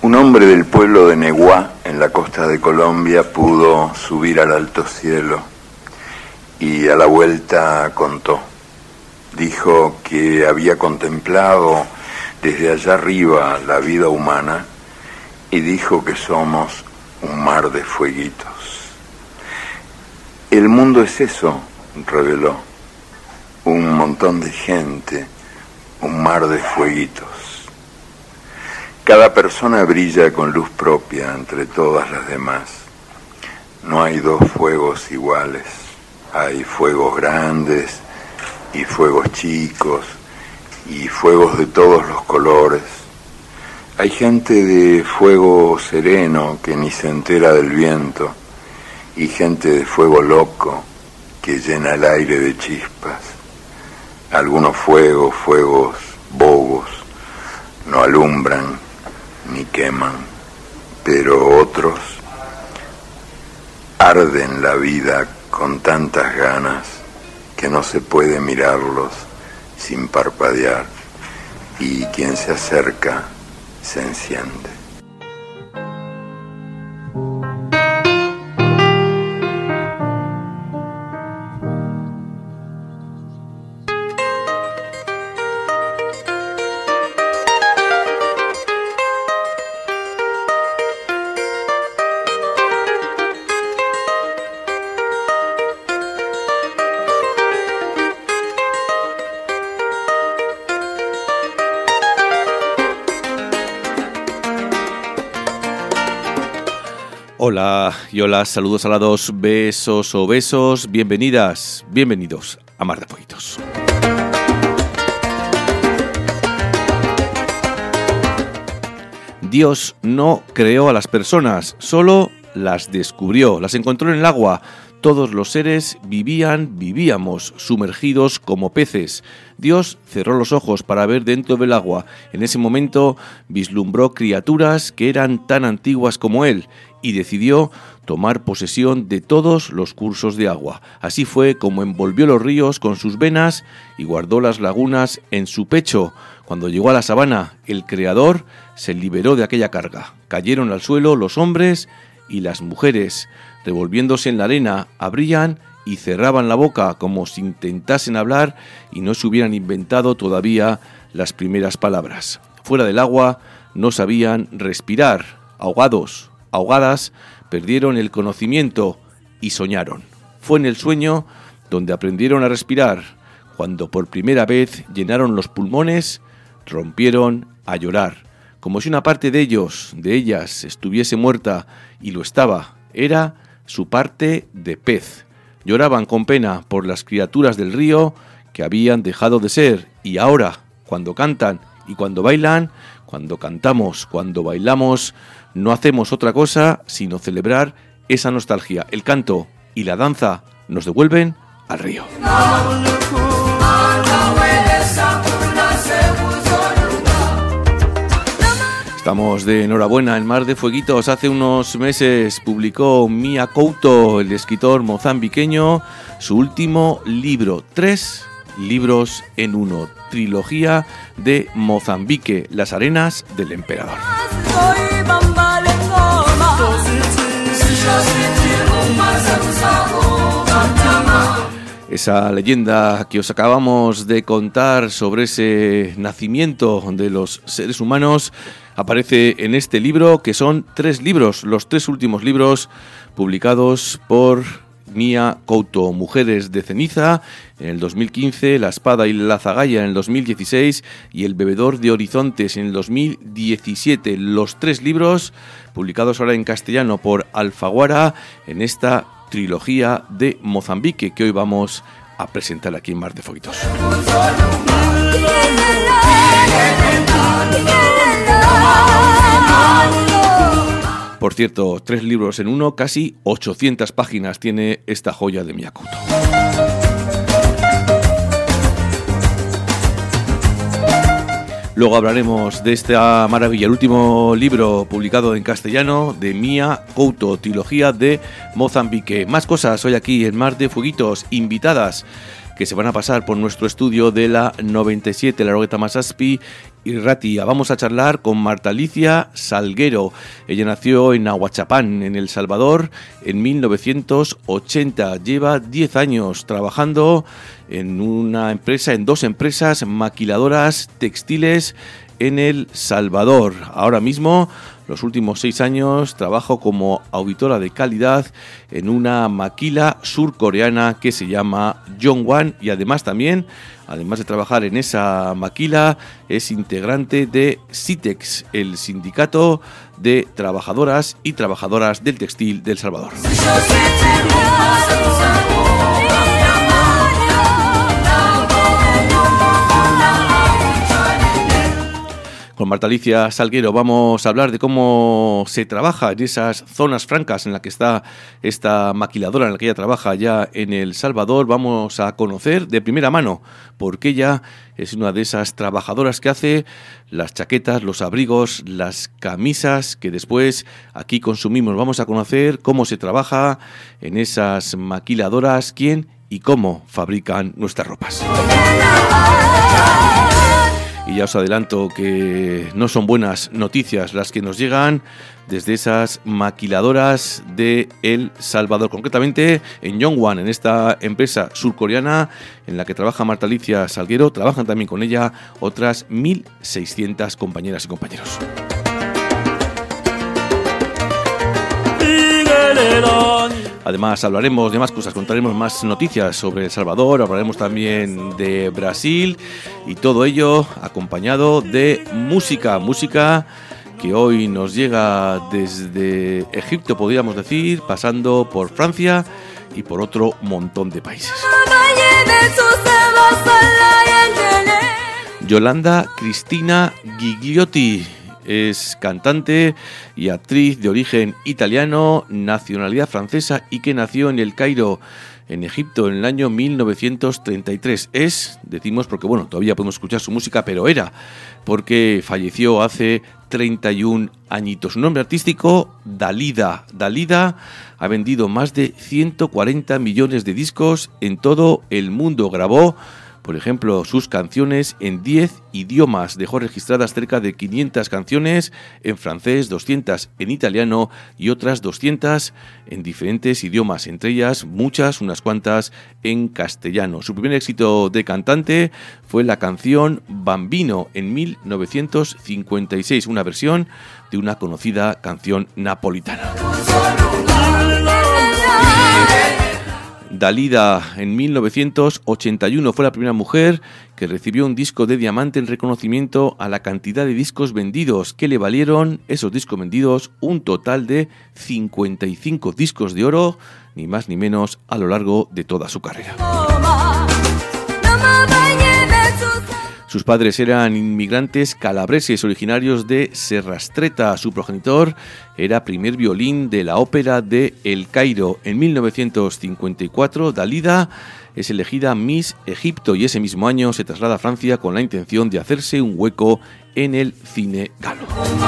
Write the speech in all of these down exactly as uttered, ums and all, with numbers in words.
Un hombre del pueblo de Neguá, en la costa de Colombia, pudo subir al alto cielo y a la vuelta contó. Dijo que había contemplado desde allá arriba la vida humana y dijo que somos un mar de fueguitos. El mundo es eso, reveló, un montón de gente, un mar de fueguitos. Cada persona brilla con luz propia entre todas las demás. No hay dos fuegos iguales. Hay fuegos grandes y fuegos chicos y fuegos de todos los colores. Hay gente de fuego sereno que ni se entera del viento y gente de fuego loco que llena el aire de chispas. Algunos fuegos, fuegos bobos, no alumbran ni queman, pero otros arden la vida con tantas ganas que no se puede mirarlos sin parpadear, y quien se acerca se enciende. Hola y hola, saludos a la dos, besos o besos, bienvenidas, bienvenidos a Mar de Fueguitos. Dios no creó a las personas, solo las descubrió, las encontró en el agua. Todos los seres vivían, vivíamos, sumergidos como peces. Dios cerró los ojos para ver dentro del agua. En ese momento vislumbró criaturas que eran tan antiguas como él y decidió tomar posesión de todos los cursos de agua. Así fue como envolvió los ríos con sus venas y guardó las lagunas en su pecho. Cuando llegó a la sabana, el Creador se liberó de aquella carga. Cayeron al suelo los hombres y las mujeres. Revolviéndose en la arena, abrían y cerraban la boca como si intentasen hablar y no se hubieran inventado todavía las primeras palabras. Fuera del agua no sabían respirar, ahogados, ahogadas, perdieron el conocimiento y soñaron. Fue en el sueño donde aprendieron a respirar. Cuando por primera vez llenaron los pulmones, rompieron a llorar, como si una parte de ellos, de ellas, estuviese muerta, y lo estaba. Era su parte de pez. Lloraban con pena por las criaturas del río que habían dejado de ser, y ahora, cuando cantan y cuando bailan, cuando cantamos, cuando bailamos, no hacemos otra cosa sino celebrar esa nostalgia. El canto y la danza nos devuelven al río. Estamos de enhorabuena en Mar de Fueguitos. Hace unos meses publicó Mia Couto, el escritor mozambiqueño, su último libro. Tres libros en uno. Trilogía de Mozambique, Las arenas del emperador. Esa leyenda que os acabamos de contar sobre ese nacimiento de los seres humanos aparece en este libro, que son tres libros, los tres últimos libros publicados por Mia Couto. Mujeres de ceniza en el dos mil quince, La espada y la zagalla en el dos mil dieciséis y El bebedor de horizontes en el dos mil diecisiete. Los tres libros publicados ahora en castellano por Alfaguara en esta trilogía de Mozambique que hoy vamos a presentar aquí en Mar de Fueguitos. Por cierto, tres libros en uno, casi ochocientas páginas tiene esta joya de Mia Couto. Luego hablaremos de esta maravilla, el último libro publicado en castellano de Mia Couto, trilogía de Mozambique. Más cosas hoy aquí en Mar de Fueguitos, invitadas que se van a pasar por nuestro estudio de la noventa y siete, la Rogueta Masaspi, Irratia. Vamos a charlar con Marta Alicia Salguero. Ella nació en Ahuachapán, en El Salvador, en mil novecientos ochenta. Lleva diez años trabajando en una empresa, en dos empresas maquiladoras textiles en El Salvador. Ahora mismo, los últimos seis años, trabajo como auditora de calidad en una maquila surcoreana que se llama Yongwan, y además también, además de trabajar en esa maquila, es integrante de SITEX, el Sindicato de Trabajadoras y Trabajadoras del Textil de El Salvador. Con Marta Alicia Salguero vamos a hablar de cómo se trabaja en esas zonas francas en las que está esta maquiladora en la que ella trabaja ya en El Salvador. Vamos a conocer de primera mano porque ella es una de esas trabajadoras que hace las chaquetas, los abrigos, las camisas que después aquí consumimos. Vamos a conocer cómo se trabaja en esas maquiladoras, quién y cómo fabrican nuestras ropas. Y ya os adelanto que no son buenas noticias las que nos llegan desde esas maquiladoras de El Salvador, concretamente en Yongwan, en esta empresa surcoreana en la que trabaja Marta Alicia Salguero. Trabajan también con ella otras mil seiscientas compañeras y compañeros. Además hablaremos de más cosas, contaremos más noticias sobre El Salvador, hablaremos también de Brasil y todo ello acompañado de música, música que hoy nos llega desde Egipto, podríamos decir, pasando por Francia y por otro montón de países. Yolanda Cristina Gigliotti es cantante y actriz de origen italiano, nacionalidad francesa y que nació en El Cairo, en Egipto, en el año mil novecientos treinta y tres. Es, decimos porque bueno, todavía podemos escuchar su música, pero era porque falleció hace treinta y un añitos. Su nombre artístico, Dalida. Dalida ha vendido más de ciento cuarenta millones de discos en todo el mundo. Grabó, por ejemplo, sus canciones en diez idiomas. Dejó registradas cerca de quinientas canciones en francés, doscientas en italiano y otras doscientas en diferentes idiomas, entre ellas muchas, unas cuantas en castellano. Su primer éxito de cantante fue la canción Bambino en mil novecientos cincuenta y seis, una versión de una conocida canción napolitana. Dalida en mil novecientos ochenta y uno fue la primera mujer que recibió un disco de diamante en reconocimiento a la cantidad de discos vendidos, que le valieron esos discos vendidos un total de cincuenta y cinco discos de oro, ni más ni menos, a lo largo de toda su carrera. Sus padres eran inmigrantes calabreses originarios de Serrastreta. Su progenitor era primer violín de la ópera de El Cairo. En mil novecientos cincuenta y cuatro, Dalida es elegida Miss Egipto y ese mismo año se traslada a Francia con la intención de hacerse un hueco en el cine galo.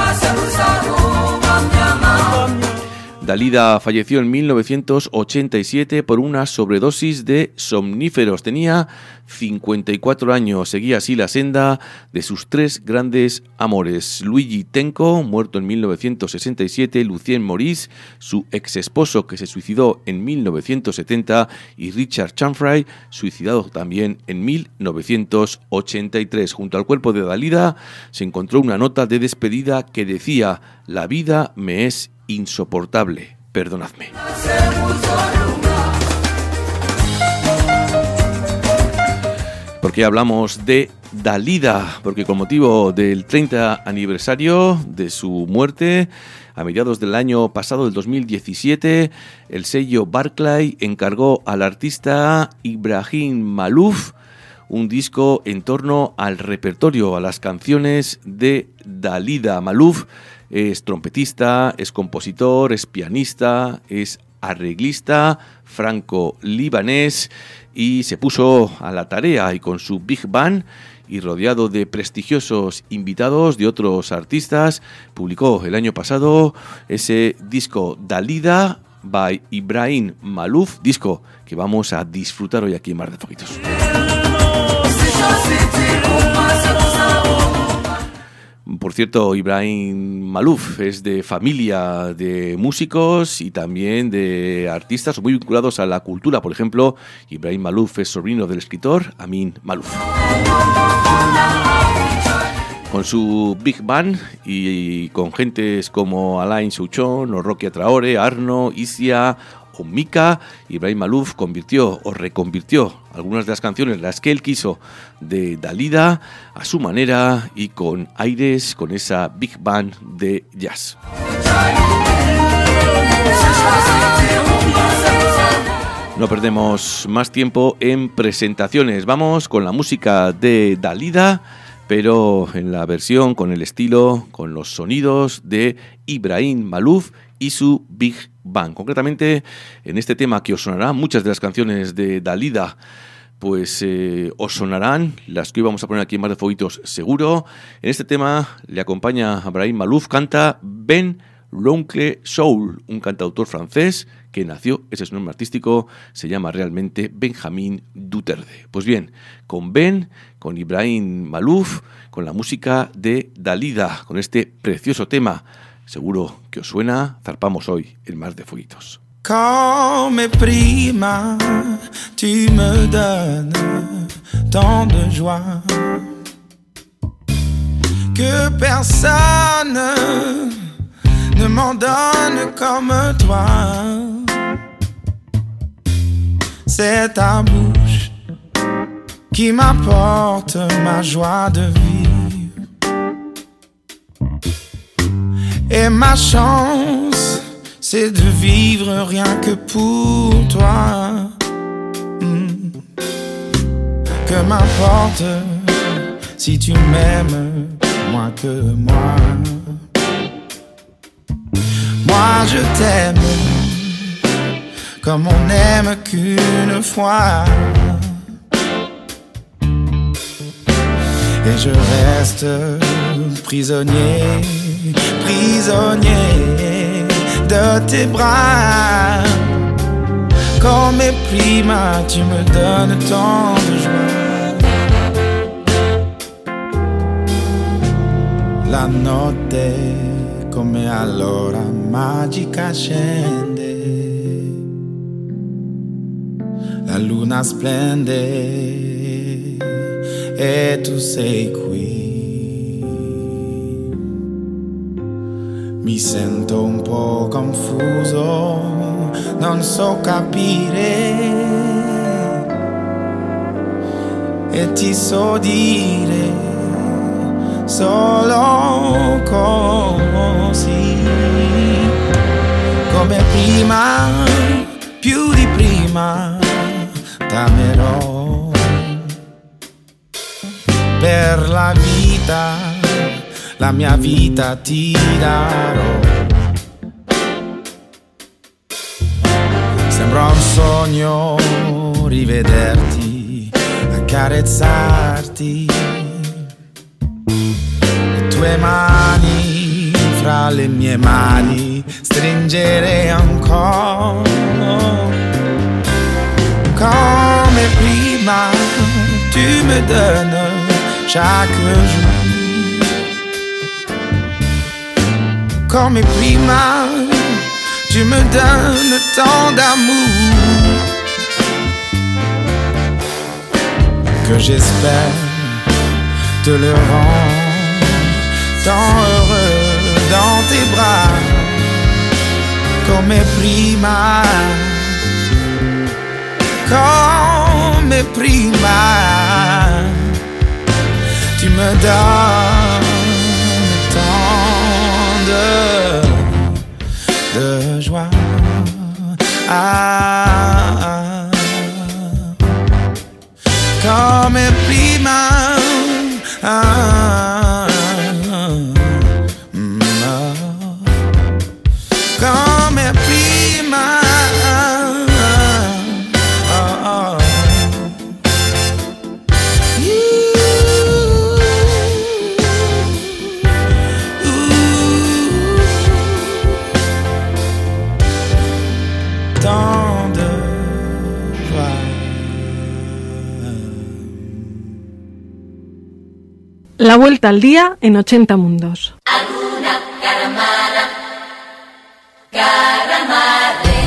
Dalida falleció en mil novecientos ochenta y siete por una sobredosis de somníferos. Tenía cincuenta y cuatro años. Seguía así la senda de sus tres grandes amores. Luigi Tenco, muerto en mil novecientos sesenta y siete, Lucien Maurice, su ex esposo que se suicidó en mil novecientos setenta, y Richard Chanfray, suicidado también en mil novecientos ochenta y tres. Junto al cuerpo de Dalida se encontró una nota de despedida que decía: «La vida me es insoportable, perdonadme». ¿Por qué hablamos de Dalida? Porque con motivo del treinta aniversario de su muerte, a mediados del año pasado, del dos mil diecisiete, el sello Barclay encargó al artista Ibrahim Malouf un disco en torno al repertorio, a las canciones de Dalida. Malouf es trompetista, es compositor, es pianista, es arreglista franco-libanés y se puso a la tarea, y con su Big Band y rodeado de prestigiosos invitados de otros artistas, publicó el año pasado ese disco Dalida by Ibrahim Malouf, disco que vamos a disfrutar hoy aquí en Mar de Foquitos. Por cierto, Ibrahim Malouf es de familia de músicos y también de artistas muy vinculados a la cultura. Por ejemplo, Ibrahim Malouf es sobrino del escritor Amin Malouf. Con su Big Band y con gentes como Alain Souchon o Rokia Traore, Arno, Isia o Mika, Ibrahim Malouf convirtió o reconvirtió algunas de las canciones, las que él quiso, de Dalida a su manera y con aires, con esa Big Band de jazz. No perdemos más tiempo en presentaciones. Vamos con la música de Dalida, pero en la versión, con el estilo, con los sonidos de Ibrahim Malouf y su Big Band. Concretamente, en este tema que os sonará, muchas de las canciones de Dalida, pues eh, os sonarán, las que íbamos a poner aquí en Mar de Fueguitos seguro. En este tema le acompaña Ibrahim Malouf, canta Ben L'Oncle Soul, un cantautor francés que nació, ese es su nombre artístico, se llama realmente Benjamin Duterte. Pues bien, con Ben, con Ibrahim Malouf, con la música de Dalida, con este precioso tema, seguro que os suena, zarpamos hoy en Mar de Fueguitos. Comme prima, tu me donnes tant de joie que personne ne m'en donne comme toi. C'est ta bouche qui m'apporte ma joie de vivre et ma chance, c'est de vivre rien que pour toi. Mmh. Que m'importe si tu m'aimes moins que moi. Moi je t'aime comme on n'aime qu'une fois. Et je reste prisonnier, prisonnier de tes bras. Comme prima, tu me donnes tant de joie. La notte come allora magica scende, la luna splende e tu sei qui. Mi sento un po' confuso, non so capire e ti so dire solo così. Come prima, più di prima, t'amerò per la vita, la mia vita ti darò. Sembra un sogno rivederti, accarezzarti, le tue mani fra le mie mani, stringere ancora come prima. Tu me donnes chaque jour come prima. Tu me donnes tant d'amour que j'espère te le rendre tant heureux dans tes bras come prima, come prima. Tu me donnes tant de de joie. Ah, come prima. Ah, mm, ah, come prima. Ah, ah. Don't vuelta al día en ochenta mundos. Alguna caramana, caramarre.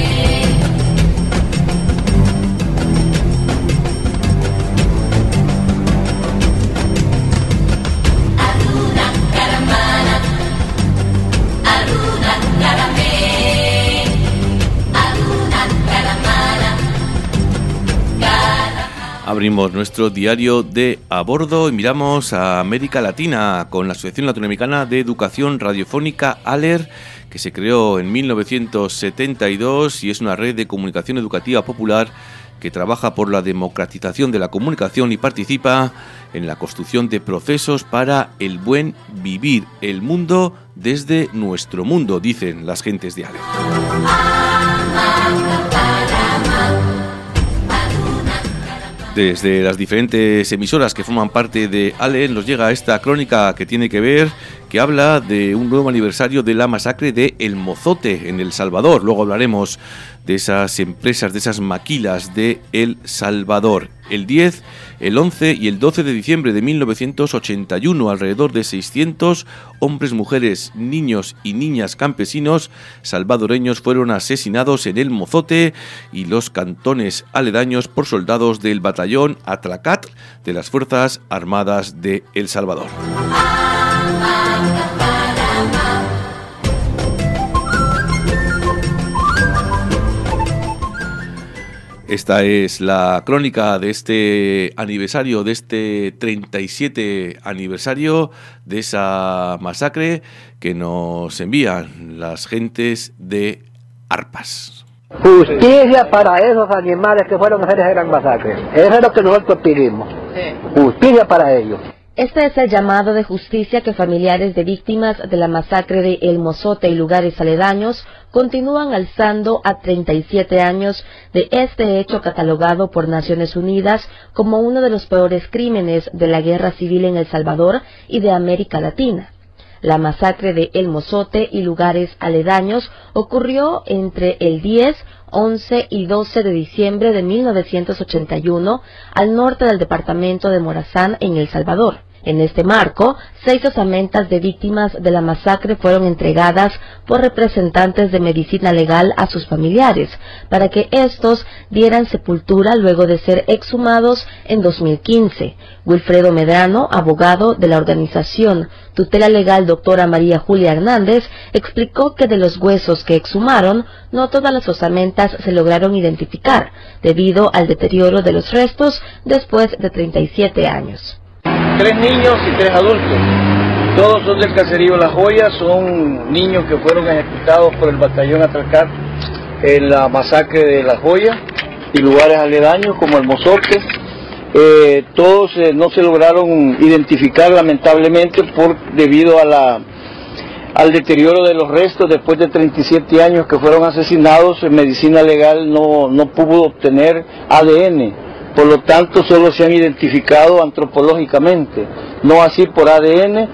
Alguna caramana, alguna caramé, alguna caramana, caramana. Abrimos nuestro diario de a bordo y miramos a América Latina con la Asociación Latinoamericana de Educación Radiofónica ALER, que se creó en mil novecientos setenta y dos y es una red de comunicación educativa popular que trabaja por la democratización de la comunicación y participa en la construcción de procesos para el buen vivir, el mundo desde nuestro mundo, dicen las gentes de ALER. Desde las diferentes emisoras que forman parte de ALER nos llega esta crónica que tiene que ver, que habla de un nuevo aniversario de la masacre de El Mozote en El Salvador. Luego hablaremos de esas empresas, de esas maquilas de El Salvador. El diez, el once y el doce de diciembre de mil novecientos ochenta y uno, alrededor de seiscientos hombres, mujeres, niños y niñas campesinos salvadoreños fueron asesinados en El Mozote y los cantones aledaños por soldados del batallón Atlacat de las Fuerzas Armadas de El Salvador. Esta es la crónica de este aniversario, de este treinta y siete aniversario de esa masacre que nos envían las gentes de Arpas. Justicia para esos animales que fueron a hacer esa gran masacre. Eso es lo que nosotros pedimos. Justicia para ellos. Este es el llamado de justicia que familiares de víctimas de la masacre de El Mozote y lugares aledaños continúan alzando a treinta y siete años de este hecho catalogado por Naciones Unidas como uno de los peores crímenes de la guerra civil en El Salvador y de América Latina. La masacre de El Mozote y lugares aledaños ocurrió entre el diez, once y doce de diciembre de mil novecientos ochenta y uno al norte del departamento de Morazán en El Salvador. En este marco, seis osamentas de víctimas de la masacre fueron entregadas por representantes de medicina legal a sus familiares, para que estos dieran sepultura luego de ser exhumados en dos mil quince. Wilfredo Medrano, abogado de la organización Tutela Legal Doctora María Julia Hernández, explicó que de los huesos que exhumaron, no todas las osamentas se lograron identificar, debido al deterioro de los restos después de treinta y siete años. Tres niños y tres adultos, todos son del caserío La Joya, son niños que fueron ejecutados por el batallón Atlacat en la masacre de La Joya y lugares aledaños como El Mozote. Eh, todos eh, no se lograron identificar lamentablemente por debido a la al deterioro de los restos después de treinta y siete años que fueron asesinados. En medicina legal no, no pudo obtener A D N. Por lo tanto, solo se han identificado antropológicamente, no así por A D N.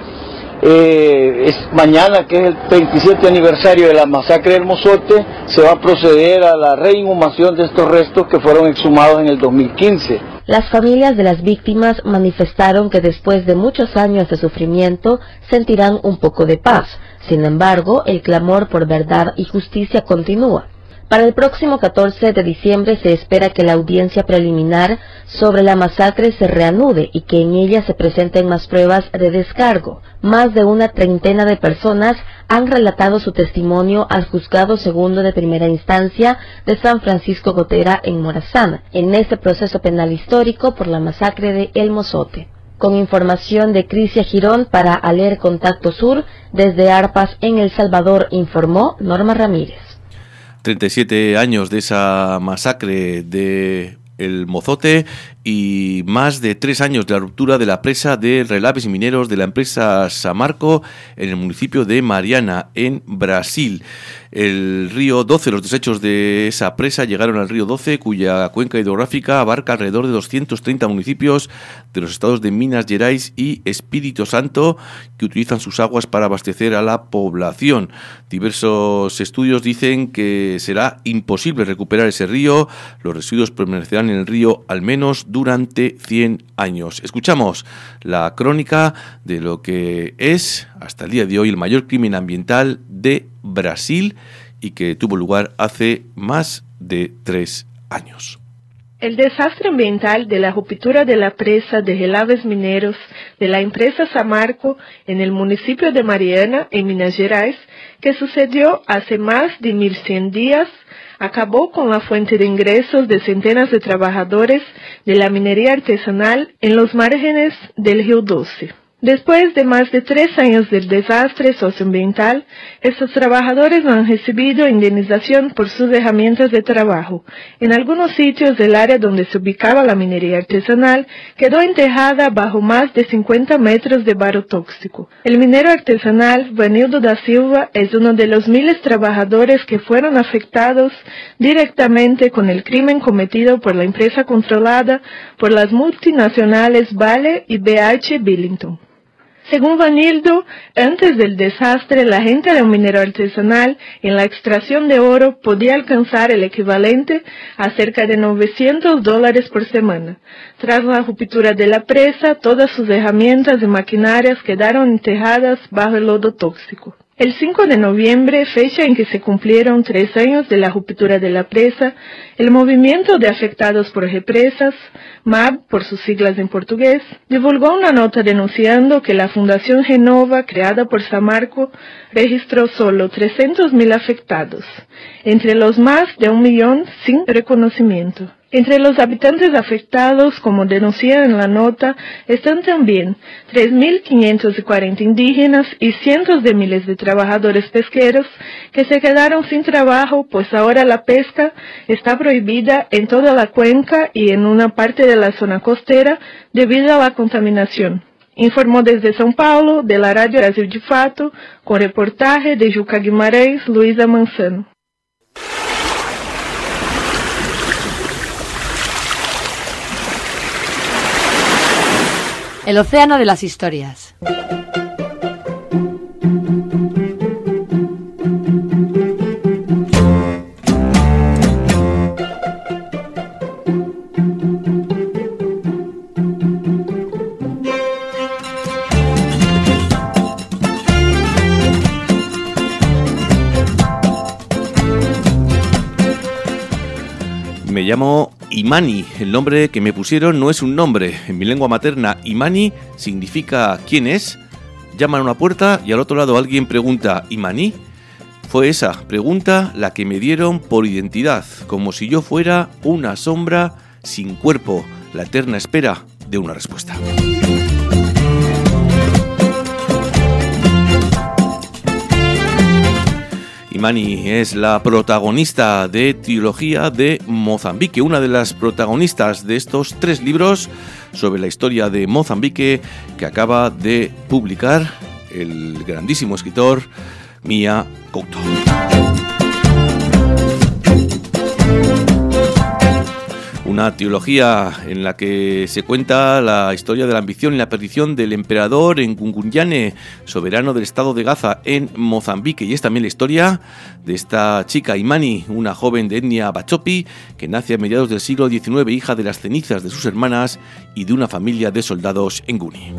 Eh, es mañana, que es el treinta y siete aniversario de la masacre del Mozote, se va a proceder a la reinhumación de estos restos que fueron exhumados en el dos mil quince. Las familias de las víctimas manifestaron que después de muchos años de sufrimiento sentirán un poco de paz. Sin embargo, el clamor por verdad y justicia continúa. Para el próximo catorce de diciembre se espera que la audiencia preliminar sobre la masacre se reanude y que en ella se presenten más pruebas de descargo. Más de una treintena de personas han relatado su testimonio al Juzgado Segundo de Primera Instancia de San Francisco Gotera en Morazán, en este proceso penal histórico por la masacre de El Mozote. Con información de Crisia Girón para ALER Contacto Sur, desde Arpas en El Salvador, informó Norma Ramírez. treinta y siete años de esa masacre de El Mozote y más de tres años de la ruptura de la presa de relaves mineros de la empresa Samarco en el municipio de Mariana, en Brasil. El río doce, los desechos de esa presa llegaron al río doce, cuya cuenca hidrográfica abarca alrededor de doscientos treinta municipios de los estados de Minas Gerais y Espíritu Santo, que utilizan sus aguas para abastecer a la población. Diversos estudios dicen que será imposible recuperar ese río. Los residuos permanecerán en el río al menos durante cien años. Escuchamos la crónica de lo que es, hasta el día de hoy, el mayor crimen ambiental de Brasil y que tuvo lugar hace más de tres años. El desastre ambiental de la ruptura de la presa de relaves mineros de la empresa Samarco en el municipio de Mariana, en Minas Gerais, que sucedió hace más de mil cien días, acabó con la fuente de ingresos de centenas de trabajadores de la minería artesanal en los márgenes del Río Doce. Después de más de tres años del desastre socioambiental, estos trabajadores no han recibido indemnización por sus herramientas de trabajo. En algunos sitios del área donde se ubicaba la minería artesanal quedó enterrada bajo más de cincuenta metros de barro tóxico. El minero artesanal Vanildo da Silva es uno de los miles de trabajadores que fueron afectados directamente con el crimen cometido por la empresa controlada por las multinacionales Vale y B H Billington. Según Vanildo, antes del desastre, la gente de un minero artesanal en la extracción de oro podía alcanzar el equivalente a cerca de novecientos dólares por semana. Tras la ruptura de la presa, todas sus herramientas y maquinarias quedaron enterradas bajo el lodo tóxico. El cinco de noviembre, fecha en que se cumplieron tres años de la ruptura de la presa, el Movimiento de Afectados por Represas, M A B por sus siglas en portugués, divulgó una nota denunciando que la Fundación Renova, creada por Samarco, registró solo trescientos mil afectados, entre los más de un millón sin reconocimiento. Entre los habitantes afectados, como denuncia en la nota, están también tres mil quinientos cuarenta indígenas y cientos de miles de trabajadores pesqueros que se quedaron sin trabajo, pues ahora la pesca está prohibida en toda la cuenca y en una parte de la zona costera debido a la contaminación. Informó desde São Paulo, de la Radio Brasil de Fato, con reportaje de Juca Guimarães, Luisa Manzano. El océano de las historias. Me llamo Imani. El nombre que me pusieron no es un nombre. En mi lengua materna, Imani significa ¿quién es? Llaman a una puerta y al otro lado alguien pregunta ¿Imani? Fue esa pregunta la que me dieron por identidad, como si yo fuera una sombra sin cuerpo, la eterna espera de una respuesta. Imani es la protagonista de Trilogía de Mozambique, una de las protagonistas de estos tres libros sobre la historia de Mozambique que acaba de publicar el grandísimo escritor Mia Couto. Una trilogía en la que se cuenta la historia de la ambición y la perdición del emperador Ngungunyane, soberano del estado de Gaza en Mozambique. Y es también la historia de esta chica Imani, una joven de etnia Bachopi, que nace a mediados del siglo diecinueve, hija de las cenizas de sus hermanas y de una familia de soldados Nguni.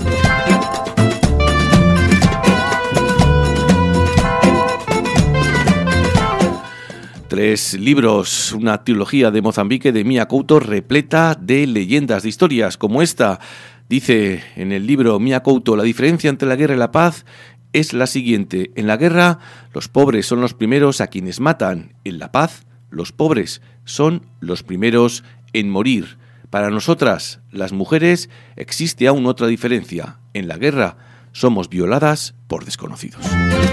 Tres libros, una trilogía de Mozambique de Mia Couto repleta de leyendas, de historias como esta. Dice en el libro Mia Couto, la diferencia entre la guerra y la paz es la siguiente. En la guerra, los pobres son los primeros a quienes matan. En la paz, los pobres son los primeros en morir. Para nosotras, las mujeres, existe aún otra diferencia. En la guerra, somos violadas por desconocidos.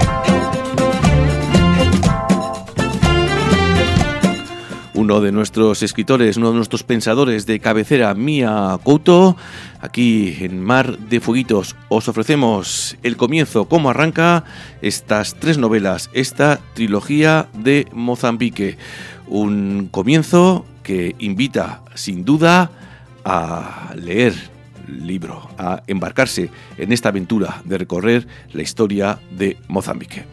Uno de nuestros escritores, uno de nuestros pensadores de cabecera, Mia Couto, aquí en Mar de Fueguitos os ofrecemos el comienzo, cómo arranca estas tres novelas, esta trilogía de Mozambique. Un comienzo que invita sin duda a leer el libro, a embarcarse en esta aventura de recorrer la historia de Mozambique.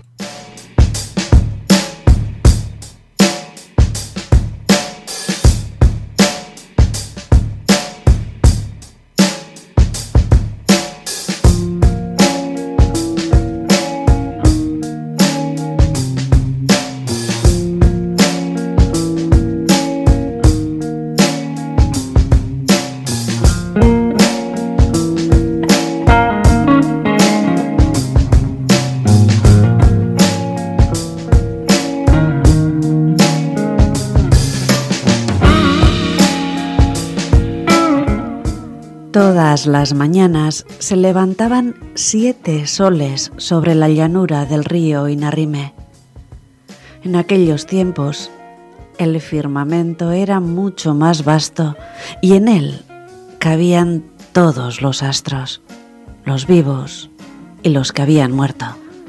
Todas las mañanas se levantaban siete soles sobre la llanura del río Inarime. En aquellos tiempos, el firmamento era mucho más vasto y en él cabían todos los astros, los vivos y los que habían muerto.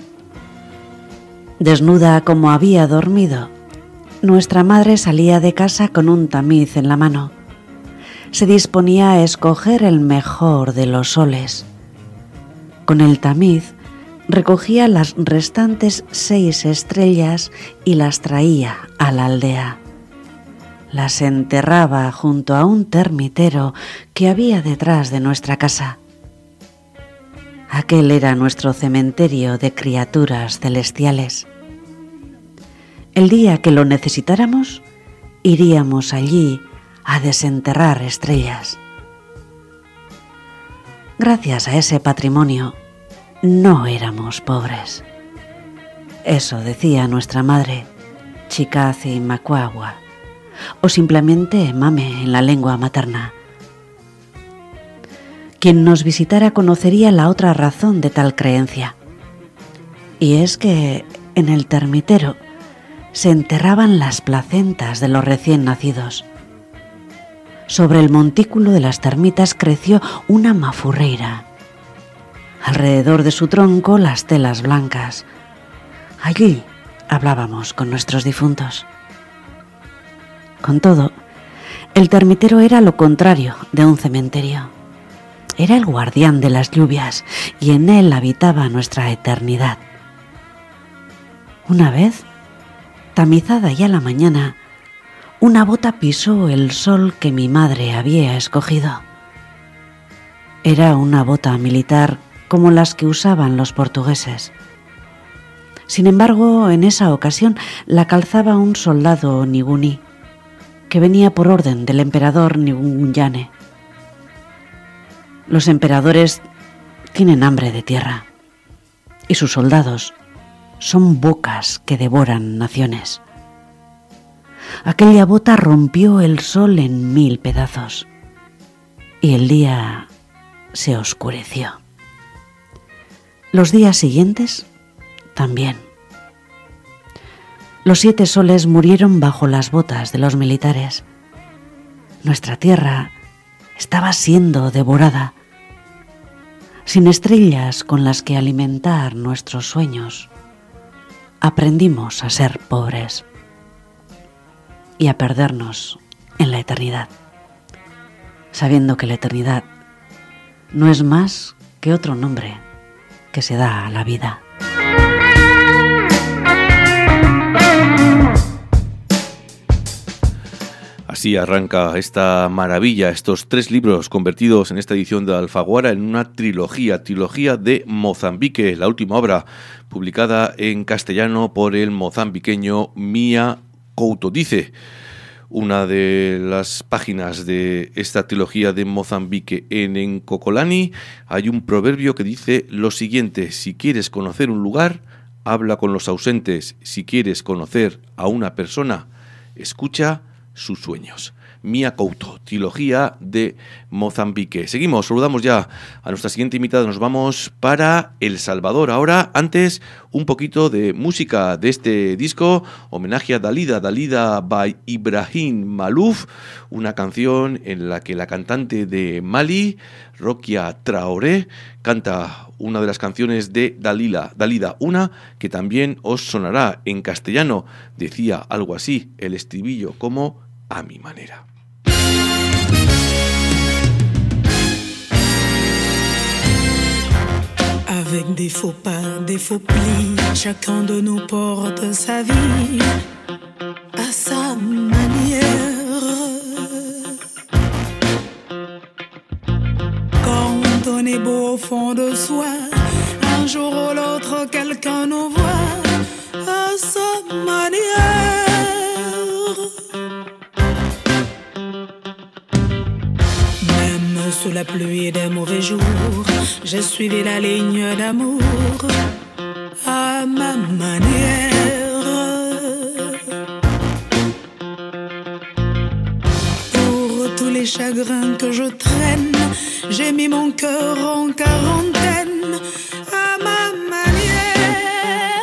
Desnuda como había dormido, nuestra madre salía de casa con un tamiz en la mano. Se disponía a escoger el mejor de los soles. Con el tamiz recogía las restantes seis estrellas y las traía a la aldea. Las enterraba junto a un termitero que había detrás de nuestra casa. Aquel era nuestro cementerio de criaturas celestiales. El día que lo necesitáramos, iríamos allí a desenterrar estrellas. Gracias a ese patrimonio, no éramos pobres. Eso decía nuestra madre, Chikazi Macuagua, o simplemente mame en la lengua materna. Quien nos visitara conocería la otra razón de tal creencia, y es que en el termitero se enterraban las placentas de los recién nacidos. Sobre el montículo de las termitas creció una mafurreira. Alrededor de su tronco las telas blancas. Allí hablábamos con nuestros difuntos. Con todo, el termitero era lo contrario de un cementerio. Era el guardián de las lluvias y en él habitaba nuestra eternidad. Una vez, tamizada ya la mañana, una bota pisó el sol que mi madre había escogido. Era una bota militar como las que usaban los portugueses. Sin embargo, en esa ocasión la calzaba un soldado niguní, que venía por orden del emperador Nigunyane. Los emperadores tienen hambre de tierra, y sus soldados son bocas que devoran naciones. Aquella bota rompió el sol en mil pedazos, y el día se oscureció. Los días siguientes también. Los siete soles murieron bajo las botas de los militares. Nuestra tierra estaba siendo devorada. Sin estrellas con las que alimentar nuestros sueños, aprendimos a ser pobres y a perdernos en la eternidad, sabiendo que la eternidad no es más que otro nombre que se da a la vida. Así arranca esta maravilla, estos tres libros convertidos en esta edición de Alfaguara en una trilogía, trilogía de Mozambique, la última obra publicada en castellano por el mozambiqueño Mia Couto. Dice una de las páginas de esta trilogía de Mozambique: en Encocolani hay un proverbio que dice lo siguiente: si quieres conocer un lugar, habla con los ausentes; si quieres conocer a una persona, escucha sus sueños. Mia Couto, trilogía de Mozambique. Seguimos, saludamos ya a nuestra siguiente invitada. Nos vamos para El Salvador. Ahora, antes, un poquito de música de este disco, homenaje a Dalida, Dalida by Ibrahim Malouf, una canción en la que la cantante de Mali, Rokia Traoré, canta una de las canciones de Dalila, Dalida, una que también os sonará en castellano. Decía algo así, el estribillo, como a mi manera. Avec des faux pas, des faux plis, chacun de nous porte sa vie à sa manière. Quand on est beau au fond de soi, un jour ou l'autre quelqu'un nous voit à sa manière. Sous la pluie des mauvais jours, j'ai suivi la ligne d'amour à ma manière. Pour tous les chagrins que je traîne, j'ai mis mon cœur en quarantaine à ma manière.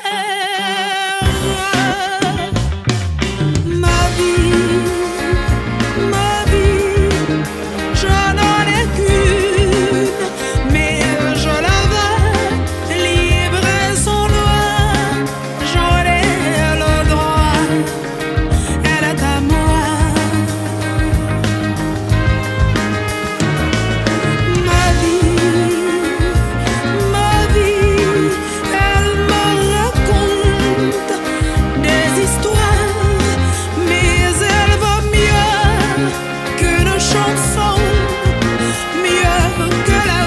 Ma vie, ma vie, je n'en ai qu'une, mais je la veux libre et sans loi. J'en ai le droit, elle est à moi. Ma vie, ma vie, elle me raconte des histoires, mais elle vaut mieux qu'une chanson, mieux que la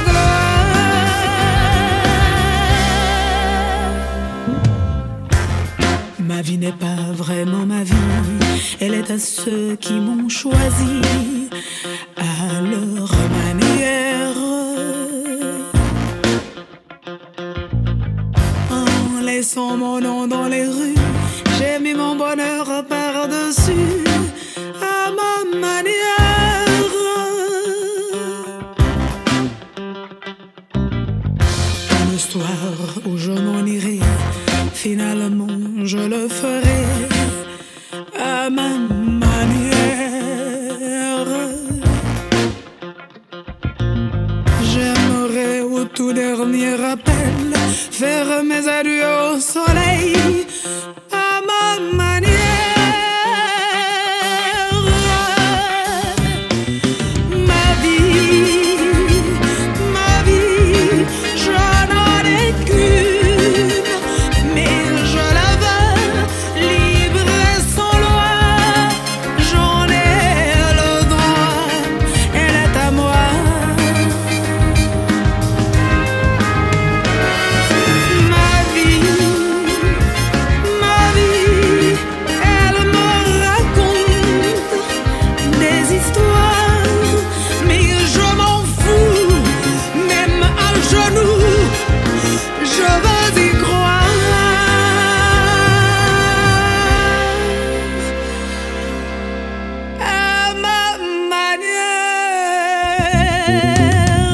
gloire. Ma vie n'est pas vraiment ma vie, elle est à ceux qui m'ont choisi à leur manière. En laissant mon nom dans les rues, j'ai mis mon bonheur par-dessus à ma manière. Une histoire où je m'en irai, finalement je le ferai à ma manière. J'aimerais au tout dernier appel faire mes adieux au soleil à ma manière. Ma vie, ma vie, je n'en ai qu'une, mais je la veux libre et sans loi. J'en ai le droit, elle est à moi. Ma vie, ma vie, elle me raconte des histoires, mais je m'en fous, même à genoux, je veux y croire à ma manière.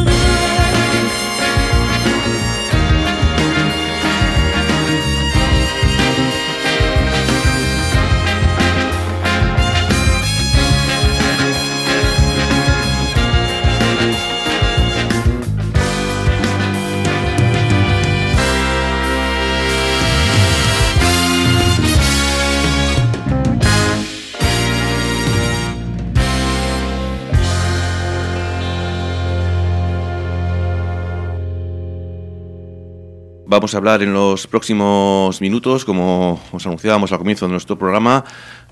Vamos a hablar en los próximos minutos, como os anunciábamos al comienzo de nuestro programa,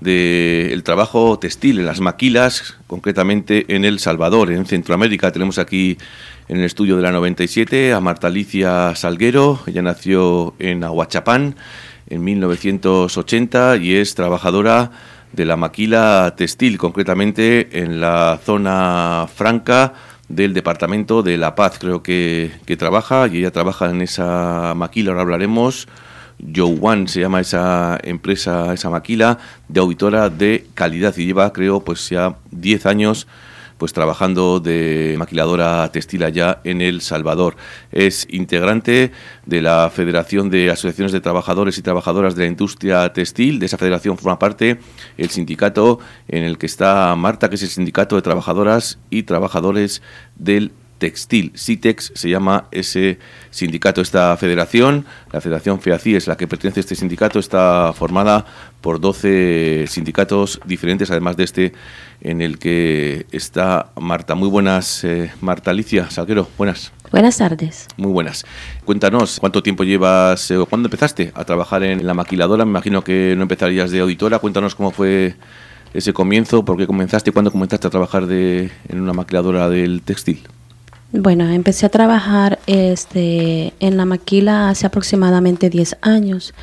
del trabajo textil en las maquilas, concretamente en El Salvador, en Centroamérica. Tenemos aquí en el estudio de la noventa y siete a Marta Alicia Salguero. Ella nació en Ahuachapán en mil novecientos ochenta y es trabajadora de la maquila textil, concretamente en la zona franca del departamento de La Paz, creo que, que trabaja, y ella trabaja en esa maquila, ahora hablaremos. Youwan se llama esa empresa, esa maquila, de auditora de calidad, y lleva, creo, pues ya diez años pues trabajando de maquiladora textil allá en El Salvador. Es integrante de la Federación de Asociaciones de Trabajadores y Trabajadoras de la Industria Textil. De esa federación forma parte el sindicato en el que está Marta, que es el Sindicato de Trabajadoras y Trabajadores del Textil. SITEX se llama ese sindicato, esta federación. La Federación FEACI es la que pertenece a este sindicato. Está formada por doce sindicatos diferentes, además de este en el que está Marta. Muy buenas, eh, Marta Alicia Salguero, buenas. Buenas tardes. Muy buenas. Cuéntanos, ¿cuánto tiempo llevas, eh, cuándo empezaste a trabajar en la maquiladora? Me imagino que no empezarías de auditora. Cuéntanos cómo fue ese comienzo, por qué comenzaste y cuándo comenzaste a trabajar de, en una maquiladora del textil. Bueno, empecé a trabajar este, en la maquila hace aproximadamente diez años.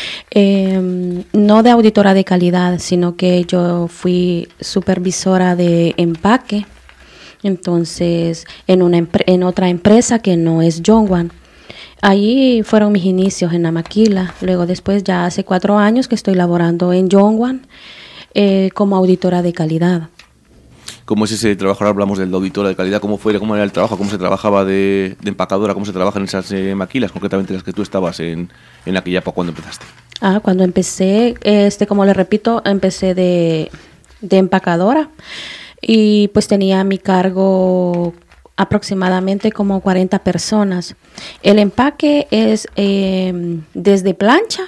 Eh, no de auditora de calidad, sino que yo fui supervisora de empaque. Entonces, en, una, en otra empresa que no es Youwan. Ahí fueron mis inicios en la maquila. Luego después ya hace cuatro años que estoy laborando en Youwan eh, como auditora de calidad. ¿Cómo es ese trabajo? Ahora hablamos del auditor de calidad. ¿Cómo fue, cómo era el trabajo? ¿Cómo se trabajaba de, de empacadora? ¿Cómo se trabaja en esas eh, maquilas, concretamente las que tú estabas en, en aquella época cuando empezaste? Ah, cuando empecé, este, como le repito, empecé de, de empacadora y pues tenía a mi cargo aproximadamente como cuarenta personas. El empaque es eh, desde plancha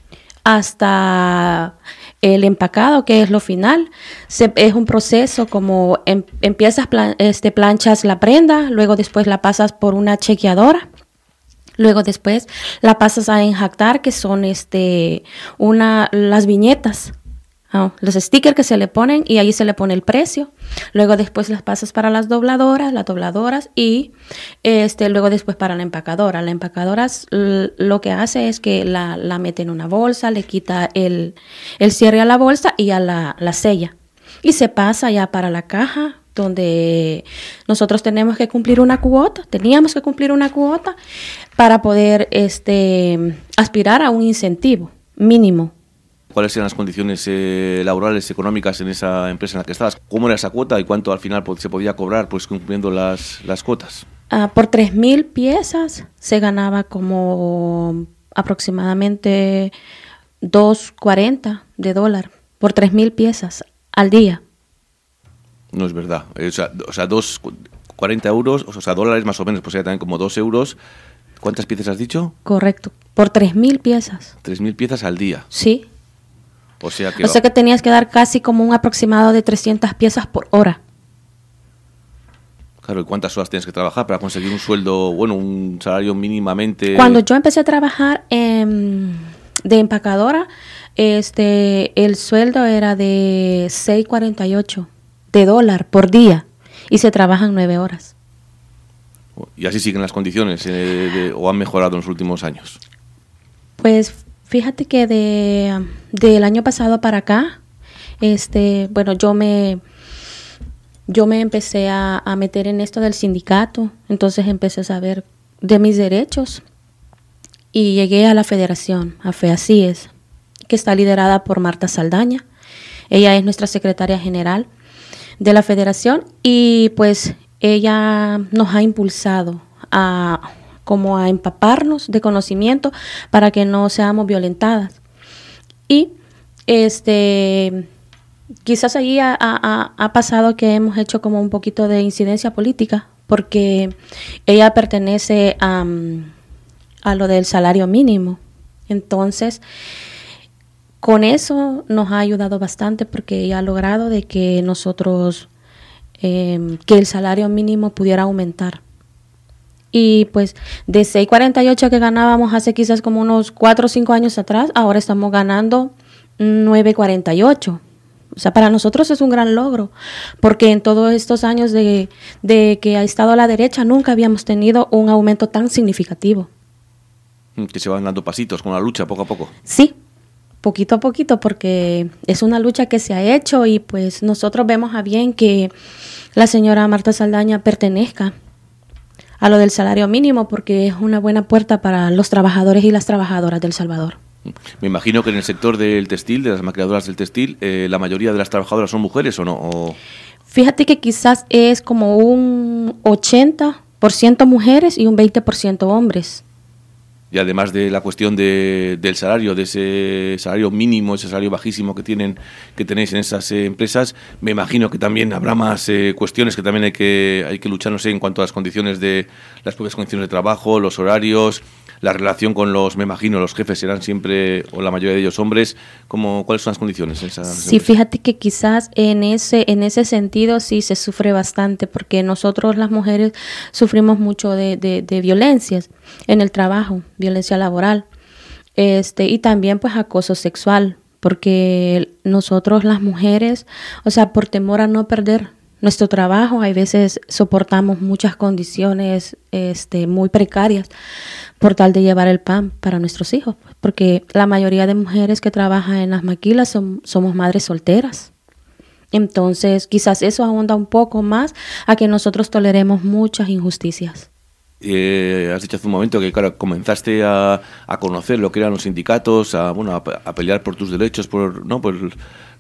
hasta el empacado, que es lo final. Se, es un proceso como em, empiezas, plan, este, planchas la prenda, luego después la pasas por una chequeadora. Luego después la pasas a enjactar, que son este una las viñetas, ¿no? Los stickers que se le ponen y ahí se le pone el precio. Luego después las pasas para las dobladoras, las dobladoras y este luego después para la empacadora. La empacadora l- lo que hace es que la, la mete en una bolsa, le quita el, el cierre a la bolsa y a la, la sella. Y se pasa ya para la caja, donde nosotros tenemos que cumplir una cuota, teníamos que cumplir una cuota para poder este, aspirar a un incentivo mínimo. ¿Cuáles eran las condiciones eh, laborales, económicas en esa empresa en la que estabas? ¿Cómo era esa cuota y cuánto al final pues, se podía cobrar pues cumpliendo las, las cuotas? Uh, por tres mil piezas se ganaba como aproximadamente dos cuarenta de dólar por tres mil piezas al día. No es verdad. O sea, o sea, dos cuarenta euros, o sea, dólares más o menos, pues sería también como dos euros. ¿Cuántas piezas has dicho? Correcto, por tres mil piezas. Tres mil piezas al día. Sí. O sea que... O sea que tenías que dar casi como un aproximado de trescientas piezas por hora. Claro, ¿y cuántas horas tienes que trabajar para conseguir un sueldo, bueno, un salario mínimamente? Cuando yo empecé a trabajar eh, de empacadora, este, el sueldo era de seis cuarenta y ocho de dólar por día y se trabajan nueve horas. ¿Y así siguen las condiciones eh, de, o han mejorado en los últimos años? Pues fíjate que de del año pasado para acá, este, bueno, yo me yo me empecé a, a meter en esto del sindicato, entonces empecé a saber de mis derechos y llegué a la federación, a FEACIES, que está liderada por Marta Saldaña. Ella es nuestra secretaria general de la federación y pues ella nos ha impulsado a como a empaparnos de conocimiento para que no seamos violentadas. Y este quizás allí ha, ha, ha pasado que hemos hecho como un poquito de incidencia política, porque ella pertenece a, a lo del salario mínimo. Entonces, con eso nos ha ayudado bastante, porque ella ha logrado de que nosotros, eh, que el salario mínimo pudiera aumentar. Y pues de seis cuarenta y ocho que ganábamos hace quizás como unos cuatro o cinco años atrás, ahora estamos ganando nueve cuarenta y ocho. O sea, para nosotros es un gran logro, porque en todos estos años de, de que ha estado a la derecha nunca habíamos tenido un aumento tan significativo. Que se van dando pasitos con la lucha poco a poco. Sí, poquito a poquito, porque es una lucha que se ha hecho y pues nosotros vemos a bien que la señora Marta Saldaña pertenezca a lo del salario mínimo, porque es una buena puerta para los trabajadores y las trabajadoras de El Salvador. Me imagino que en el sector del textil, de las maquiladoras del textil, eh, la mayoría de las trabajadoras son mujeres, ¿o no? O... Fíjate que quizás es como un ochenta por ciento mujeres y un veinte por ciento hombres. Y además de la cuestión de, del salario, de ese salario mínimo, ese salario bajísimo que tienen, que tenéis en esas eh, empresas, me imagino que también habrá más eh, cuestiones que también hay que hay que luchar, no sé, en cuanto a las condiciones de las propias condiciones de trabajo, los horarios, la relación con los, me imagino, los jefes serán siempre, o la mayoría de ellos hombres. ¿Cómo, ¿Cuáles son las condiciones? En esas sí, empresas? Fíjate que quizás en ese, en ese sentido sí se sufre bastante, porque nosotros las mujeres sufrimos mucho de, de, de violencias en el trabajo, violencia laboral, este, y también pues acoso sexual, porque nosotros las mujeres, o sea, por temor a no perder nuestro trabajo, hay veces soportamos muchas condiciones este, muy precarias por tal de llevar el pan para nuestros hijos, porque la mayoría de mujeres que trabajan en las maquilas son, somos madres solteras. Entonces, quizás eso ahonda un poco más a que nosotros toleremos muchas injusticias. Eh, has dicho hace un momento que claro, comenzaste a, a conocer lo que eran los sindicatos, a bueno a, a pelear por tus derechos, por no por,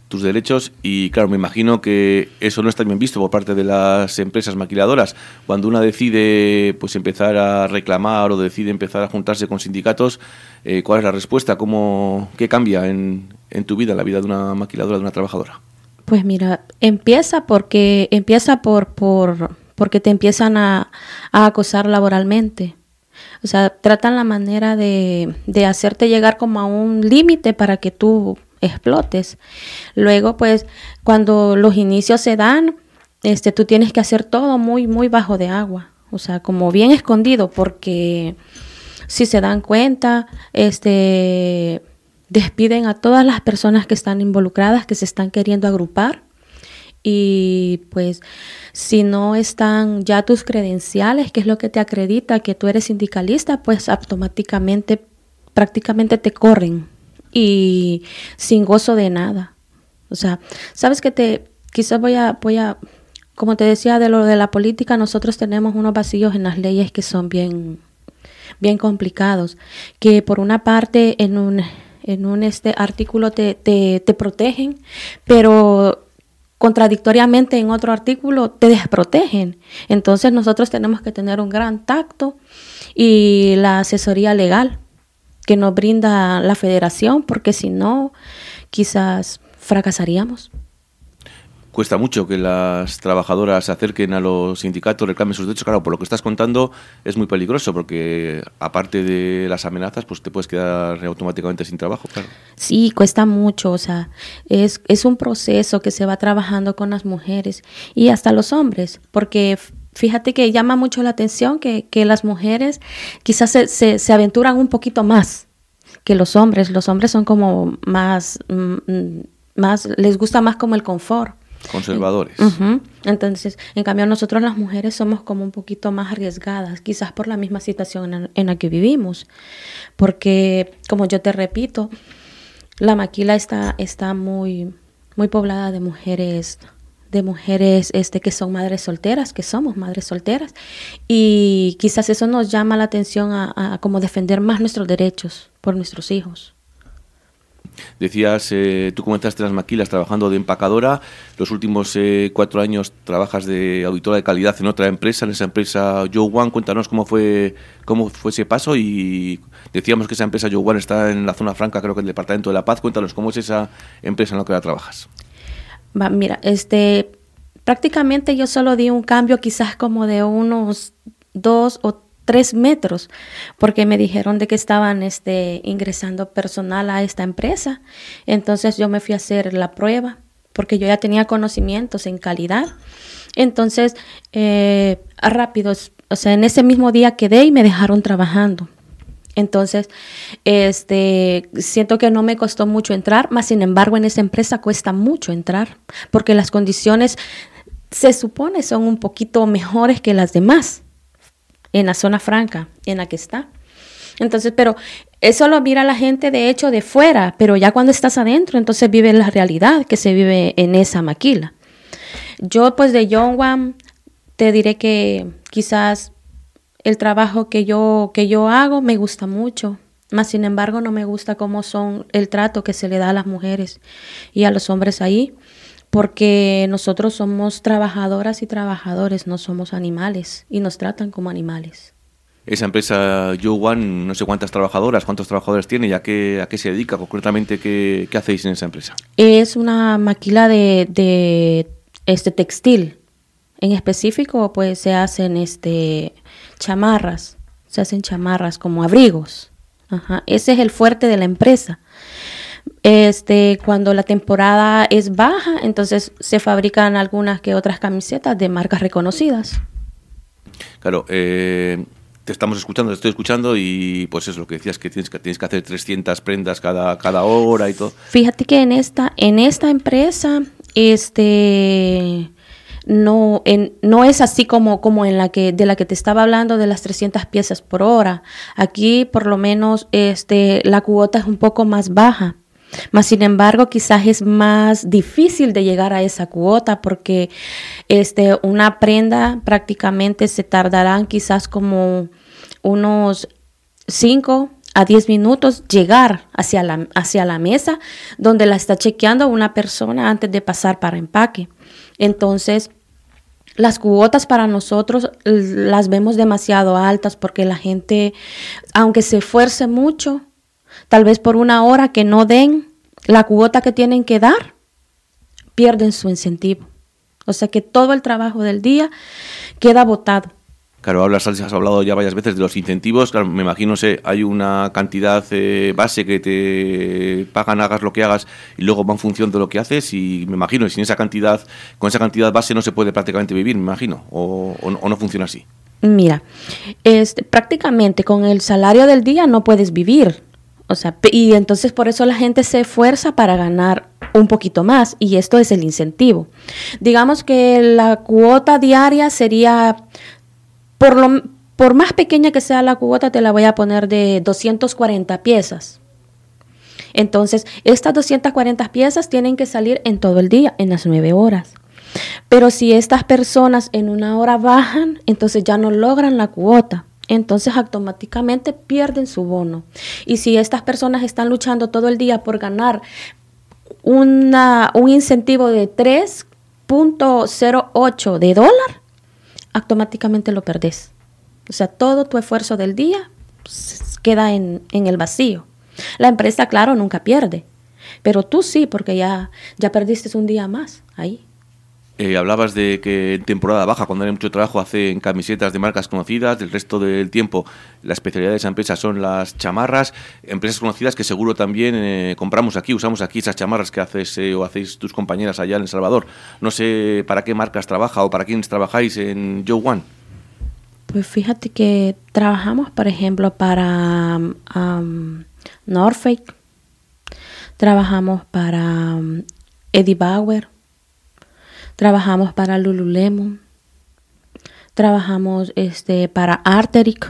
tus derechos y claro, me imagino que eso no está bien visto por parte de las empresas maquiladoras. Cuando una decide pues empezar a reclamar o decide empezar a juntarse con sindicatos, eh, ¿cuál es la respuesta? ¿Cómo, ¿Qué cambia en, en tu vida, en la vida de una maquiladora, de una trabajadora? Pues mira, empieza porque empieza por, por porque te empiezan a, a acosar laboralmente. O sea, tratan la manera de, de hacerte llegar como a un límite para que tú explotes. Luego, pues, cuando los inicios se dan, este, tú tienes que hacer todo muy, muy bajo de agua. O sea, como bien escondido, porque si se dan cuenta, este, despiden a todas las personas que están involucradas, que se están queriendo agrupar. Y pues, si no están ya tus credenciales, que es lo que te acredita que tú eres sindicalista, pues automáticamente, prácticamente te corren. Y sin gozo de nada. O sea, sabes que te, quizás voy a, voy a, como te decía de lo de la política, nosotros tenemos unos vacíos en las leyes que son bien, bien complicados, que por una parte en un, en un este artículo te, te, te protegen, pero contradictoriamente en otro artículo te desprotegen. Entonces nosotros tenemos que tener un gran tacto y la asesoría legal que nos brinda la federación, porque si no, quizás fracasaríamos. Cuesta mucho que las trabajadoras se acerquen a los sindicatos, reclamen sus derechos. Claro, por lo que estás contando es muy peligroso, porque aparte de las amenazas, pues te puedes quedar automáticamente sin trabajo, claro. Sí, cuesta mucho, o sea, es, es un proceso que se va trabajando con las mujeres y hasta los hombres, porque fíjate que llama mucho la atención que, que las mujeres quizás se, se, se aventuran un poquito más que los hombres. Los hombres son como más, mm, más, les gusta más como el confort. Conservadores. Uh-huh. Entonces, en cambio nosotros las mujeres somos como un poquito más arriesgadas, quizás por la misma situación en la, en la que vivimos. Porque, como yo te repito, la maquila está, está muy, muy poblada de mujeres de mujeres este que son madres solteras, que somos madres solteras, y quizás eso nos llama la atención a, a como defender más nuestros derechos por nuestros hijos. Decías, eh, tú comenzaste las maquilas trabajando de empacadora, los últimos eh, cuatro años trabajas de auditora de calidad en otra empresa, en esa empresa Joe One. Cuéntanos cómo fue cómo fue ese paso, y decíamos que esa empresa Joe One está en la zona franca, creo que en el Departamento de la Paz. Cuéntanos cómo es esa empresa en la que ahora trabajas. Va, mira, este, prácticamente yo solo di un cambio quizás como de unos dos o tres metros, porque me dijeron de que estaban este, ingresando personal a esta empresa. Entonces yo me fui a hacer la prueba, porque yo ya tenía conocimientos en calidad. Entonces, eh, rápido, o sea, en ese mismo día quedé y me dejaron trabajando. Entonces, este, siento que no me costó mucho entrar, más sin embargo en esa empresa cuesta mucho entrar, porque las condiciones se supone son un poquito mejores que las demás en la zona franca en la que está. Entonces, pero eso lo mira la gente de hecho de fuera, pero ya cuando estás adentro, entonces vives la realidad que se vive en esa maquila. Yo pues de Joe One te diré que quizás el trabajo que yo, que yo hago me gusta mucho, más sin embargo no me gusta cómo son el trato que se le da a las mujeres y a los hombres ahí, porque nosotros somos trabajadoras y trabajadores, no somos animales y nos tratan como animales. Esa empresa Joe One, no sé cuántas trabajadoras, cuántos trabajadores tiene y a qué, a qué se dedica concretamente, qué, qué hacéis en esa empresa. Es una maquila de, de este textil. En específico, pues se hacen este chamarras, se hacen chamarras como abrigos. Ajá. Ese es el fuerte de la empresa. Este, cuando la temporada es baja, entonces se fabrican algunas que otras camisetas de marcas reconocidas. Claro, eh, te estamos escuchando, te estoy escuchando y pues es lo que decías, que tienes que, tienes que hacer trescientas prendas cada, cada hora y todo. Fíjate que en esta, en esta empresa, este... No, en, no es así como, como en la que, de la que te estaba hablando de las trescientas piezas por hora. Aquí por lo menos este, la cuota es un poco más baja. Más sin embargo, quizás es más difícil de llegar a esa cuota porque este, una prenda prácticamente se tardarán quizás como unos cinco a diez minutos llegar hacia la, hacia la mesa donde la está chequeando una persona antes de pasar para empaque. Entonces, las cuotas para nosotros las vemos demasiado altas porque la gente, aunque se esfuerce mucho, tal vez por una hora que no den la cuota que tienen que dar, pierden su incentivo. O sea que todo el trabajo del día queda botado. Claro, hablas, has hablado ya varias veces de los incentivos. Claro, me imagino, sé, hay una cantidad eh, base que te pagan, hagas lo que hagas, y luego va en función de lo que haces. Y me imagino, sin esa cantidad, con esa cantidad base no se puede prácticamente vivir, me imagino, o, o, o no funciona así. Mira, este, prácticamente con el salario del día no puedes vivir. O sea, y entonces por eso la gente se esfuerza para ganar un poquito más, y esto es el incentivo. Digamos que la cuota diaria sería, por lo por más pequeña que sea la cuota, te la voy a poner de doscientas cuarenta piezas. Entonces, estas doscientas cuarenta piezas tienen que salir en todo el día, en las nueve horas. Pero si estas personas en una hora bajan, entonces ya no logran la cuota. Entonces automáticamente pierden su bono. Y si estas personas están luchando todo el día por ganar una, un incentivo de tres punto cero ocho de dólar, automáticamente lo perdés. O sea, todo tu esfuerzo del día pues, queda en, en el vacío. La empresa, claro, nunca pierde, pero tú sí, porque ya, ya perdiste un día más ahí. Eh, hablabas de que en temporada baja, cuando hay mucho trabajo, hacen camisetas de marcas conocidas. Del resto del tiempo, la especialidad de esa empresa son las chamarras. Empresas conocidas que seguro también eh, compramos aquí, usamos aquí esas chamarras que haces eh, o hacéis tus compañeras allá en El Salvador. No sé para qué marcas trabaja o para quiénes trabajáis en Joe One. Pues fíjate que trabajamos, por ejemplo, para um, North Face, trabajamos para um, Eddie Bauer, trabajamos para Lululemon, trabajamos este para Arc'teryx.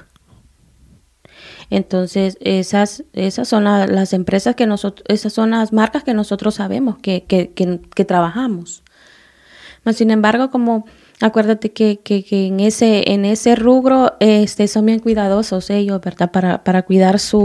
Entonces, esas esas son la, las empresas que nosotros, esas son las marcas que nosotros sabemos que, que, que, que trabajamos. Sin embargo, como acuérdate que, que, que en ese en ese rubro este son bien cuidadosos ellos, ¿verdad? Para, para cuidar su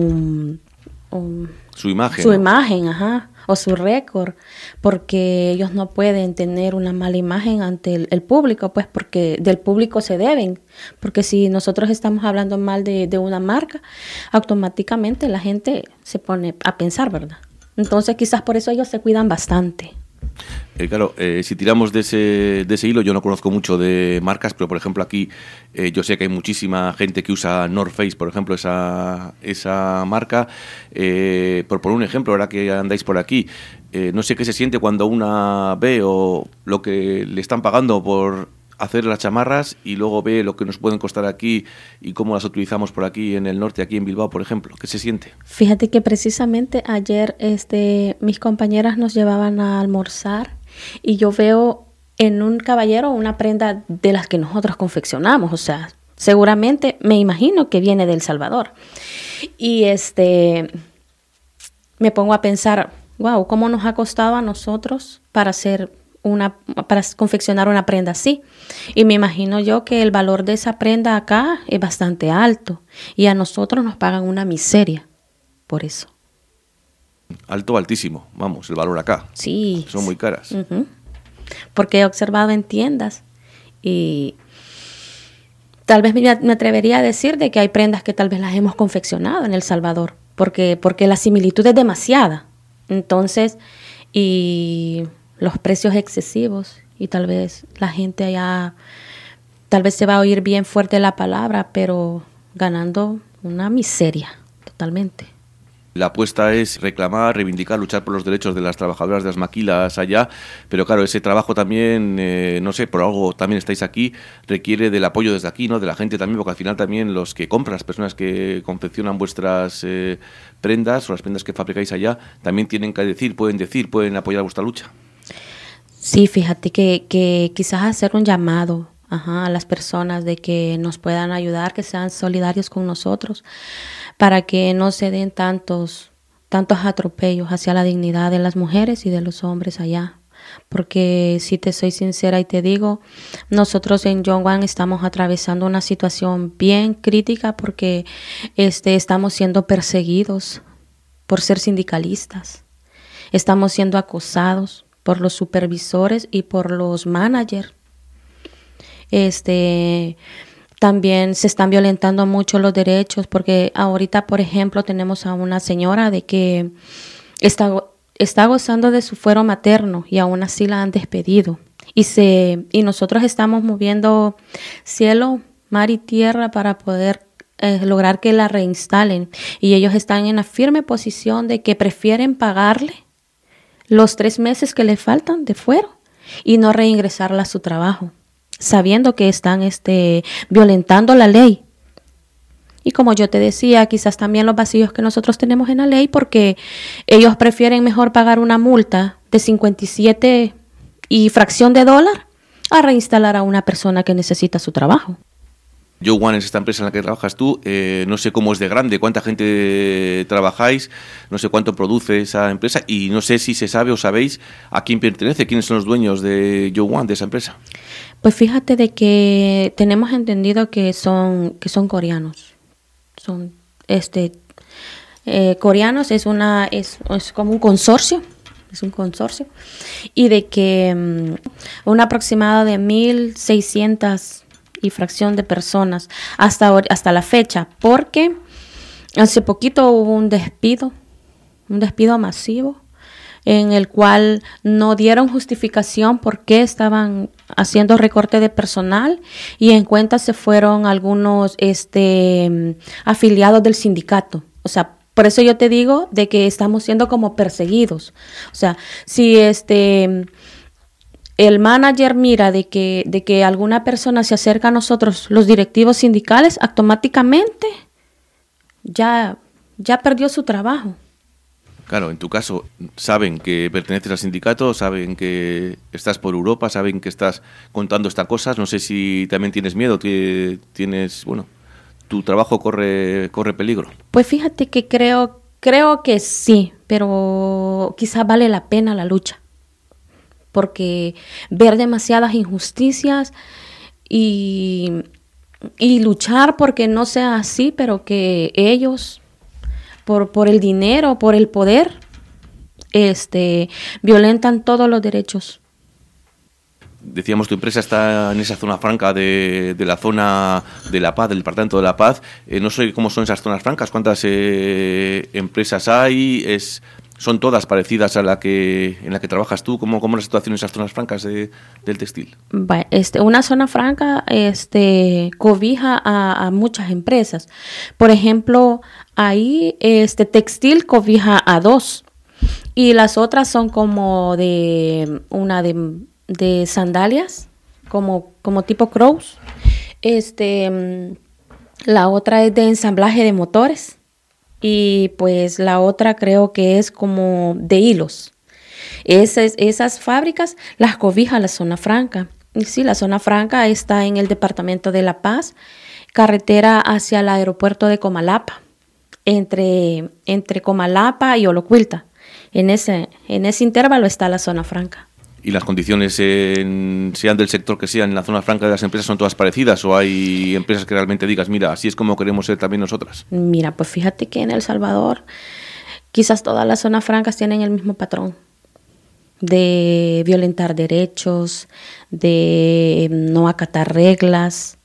um, su imagen. Su ¿no? imagen, ajá. O su récord, porque ellos no pueden tener una mala imagen ante el, el público, pues porque del público se deben, porque si nosotros estamos hablando mal de, de una marca, automáticamente la gente se pone a pensar, ¿verdad? Entonces quizás por eso ellos se cuidan bastante. Eh, claro, eh, si tiramos de ese, de ese hilo, yo no conozco mucho de marcas, pero por ejemplo aquí eh, yo sé que hay muchísima gente que usa North Face, por ejemplo, esa, esa marca. Eh, por poner un ejemplo, ahora que andáis por aquí, eh, no sé qué se siente cuando una ve o lo que le están pagando por hacer las chamarras y luego ve lo que nos pueden costar aquí y cómo las utilizamos por aquí en el norte, aquí en Bilbao, por ejemplo. ¿Qué se siente? Fíjate que precisamente ayer este, mis compañeras nos llevaban a almorzar y yo veo en un caballero una prenda de las que nosotros confeccionamos, o sea, seguramente me imagino que viene de El Salvador. Y este me pongo a pensar, wow, ¿cómo nos ha costado a nosotros para hacer una para confeccionar una prenda así? Y me imagino yo que el valor de esa prenda acá es bastante alto y a nosotros nos pagan una miseria por eso. Alto, altísimo, vamos, el valor acá. Sí. Son muy caras. Uh-huh. Porque he observado en tiendas y tal vez me atrevería a decir de que hay prendas que tal vez las hemos confeccionado en El Salvador, porque, porque la similitud es demasiada. Entonces, y los precios excesivos y tal vez la gente allá, tal vez se va a oír bien fuerte la palabra, pero ganando una miseria totalmente. La apuesta es reclamar, reivindicar, luchar por los derechos de las trabajadoras de las maquilas allá, pero claro, ese trabajo también, eh, no sé, por algo también estáis aquí, requiere del apoyo desde aquí, ¿no? De la gente también, porque al final también los que compran, las personas que confeccionan vuestras eh, prendas o las prendas que fabricáis allá, también tienen que decir, pueden decir, pueden apoyar vuestra lucha. Sí, fíjate que, que quizás hacer un llamado ajá, a las personas de que nos puedan ayudar, que sean solidarios con nosotros, para que no se den tantos, tantos atropellos hacia la dignidad de las mujeres y de los hombres allá, porque si te soy sincera y te digo, nosotros en Yongan estamos atravesando una situación bien crítica porque este, estamos siendo perseguidos por ser sindicalistas, estamos siendo acosados por los supervisores y por los managers. Este, también se están violentando mucho los derechos porque ahorita, por ejemplo, tenemos a una señora de que está, está gozando de su fuero materno y aún así la han despedido. Y, se, y nosotros estamos moviendo cielo, mar y tierra para poder eh, lograr que la reinstalen. Y ellos están en la firme posición de que prefieren pagarle los tres meses que le faltan de fuero y no reingresarla a su trabajo, sabiendo que están este, violentando la ley. Y como yo te decía, quizás también los vacíos que nosotros tenemos en la ley, porque ellos prefieren mejor pagar una multa de cincuenta y siete y fracción de dólar a reinstalar a una persona que necesita su trabajo. Yongan es esta empresa en la que trabajas tú, eh, no sé cómo es de grande, cuánta gente trabajáis, no sé cuánto produce esa empresa y no sé si se sabe o sabéis a quién pertenece, quiénes son los dueños de Yongan, de esa empresa. Pues fíjate de que tenemos entendido que son que son coreanos, son este eh, coreanos, es una es, es como un consorcio, es un consorcio y de que um, un aproximado de mil seiscientas y fracción de personas hasta, hasta la fecha, porque hace poquito hubo un despido, un despido masivo, en el cual no dieron justificación por qué estaban haciendo recorte de personal y en cuenta se fueron algunos este, afiliados del sindicato. O sea, por eso yo te digo de que estamos siendo como perseguidos. O sea, si este... el manager mira de que, de que alguna persona se acerca a nosotros, los directivos sindicales, automáticamente ya, ya perdió su trabajo. Claro, en tu caso, saben que perteneces al sindicato, saben que estás por Europa, saben que estás contando estas cosas. No sé si también tienes miedo, tienes, bueno, tu trabajo corre, corre peligro. Pues fíjate que creo, creo que sí, pero quizás vale la pena la lucha. Porque ver demasiadas injusticias y, y luchar porque no sea así, pero que ellos, por, por el dinero, por el poder, este, violentan todos los derechos. Decíamos, tu empresa está en esa zona franca de, de la zona de La Paz, del departamento de La Paz. Eh, no sé cómo son esas zonas francas, cuántas eh, empresas hay, es... ¿Son todas parecidas a la que en la que trabajas tú? ¿Cómo, cómo es la situación en esas zonas francas de, del textil? Este, una zona franca este, cobija a, a muchas empresas. Por ejemplo, ahí este textil cobija a dos y las otras son como de una de, de sandalias, como, como tipo Crows. Este, la otra es de ensamblaje de motores. Y pues la otra creo que es como de hilos. Esas, esas fábricas las cobija la zona franca. Y sí, la zona franca está en el departamento de La Paz, carretera hacia el aeropuerto de Comalapa, entre, entre Comalapa y Olocuilta. En ese, en ese intervalo está la zona franca. ¿Y las condiciones, en, sean del sector que sean, en la zona franca de las empresas, son todas parecidas? ¿O hay empresas que realmente digas, mira, así es como queremos ser también nosotras? Mira, pues fíjate que en El Salvador quizás todas las zonas francas tienen el mismo patrón de violentar derechos, de no acatar reglas.